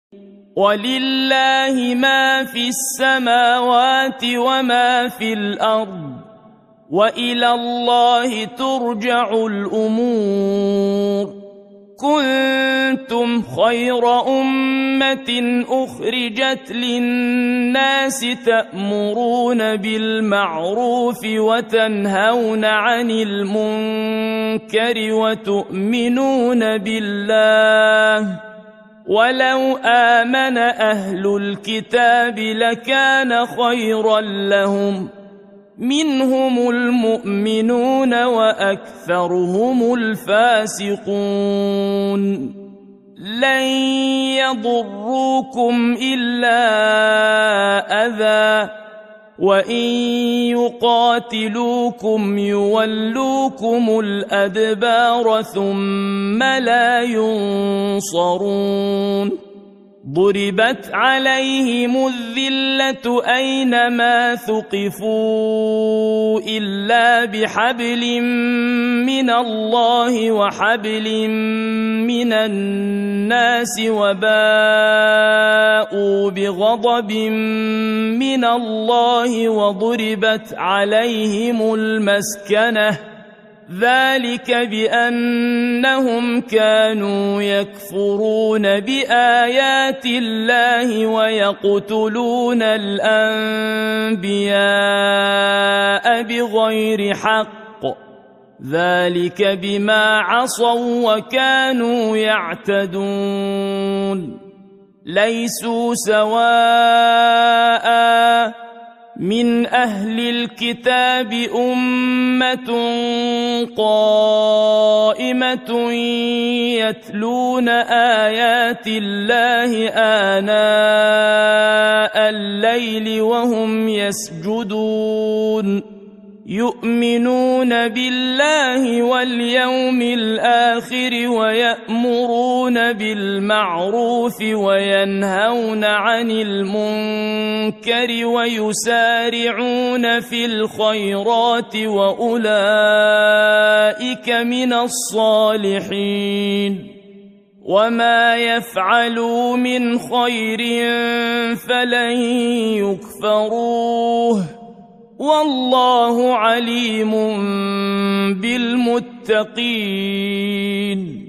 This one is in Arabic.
ولله ما في السماوات وما في الأرض وإلى الله ترجع الأمور. كنتم خير أمة أخرجت للناس تأمرون بالمعروف وتنهون عن المنكر وتؤمنون بالله. ولو آمن أهل الكتاب لكان خيرا لهم، منهم المؤمنون وأكثرهم الفاسقون. لن يضروكم إلا أذى، وإن يقاتلوكم يولوكم الأدبار ثم لا ينصرون. ضربت عليهم الذلة أينما ثقفوا إلا بحبل من الله وحبل من الناس وباءوا بغضب من الله وضربت عليهم المسكنة، ذلك بأنهم كانوا يكفرون بآيات الله ويقتلون الأنبياء بغير حق، ذلك بما عصوا وكانوا يعتدون. ليسوا سواء من أهل الكتاب أمة قائمة يتلون آيات الله آناء الليل وهم يسجدون، يؤمنون بالله واليوم الآخر ويأمرون بالمعروف وينهون عن المنكر ويسارعون في الخيرات وأولئك من الصالحين. وما يفعلوا من خير فلن يكفروه، والله عليم بالمتقين.